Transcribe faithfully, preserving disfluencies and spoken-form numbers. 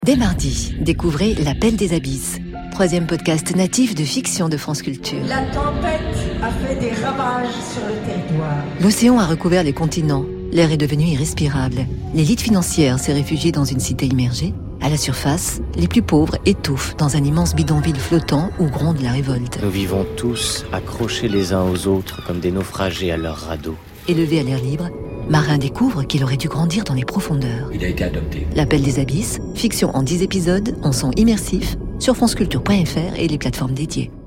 Dès mardi, découvrez L'Appel des Abysses, troisième podcast natif de fiction de France Culture. La tempête a fait des ravages sur le territoire. L'océan a recouvert les continents, l'air est devenu irrespirable. L'élite financière s'est réfugiée dans une cité immergée. À la surface, les plus pauvres étouffent dans un immense bidonville flottant où gronde la révolte. Nous vivons tous accrochés les uns aux autres comme des naufragés à leur radeau. Élevé à l'air libre, Marin découvre qu'il aurait dû grandir dans les profondeurs. Il a été adopté. L'Appel des Abysses, fiction en dix épisodes, en son immersif, sur franceculture point f r et les plateformes dédiées.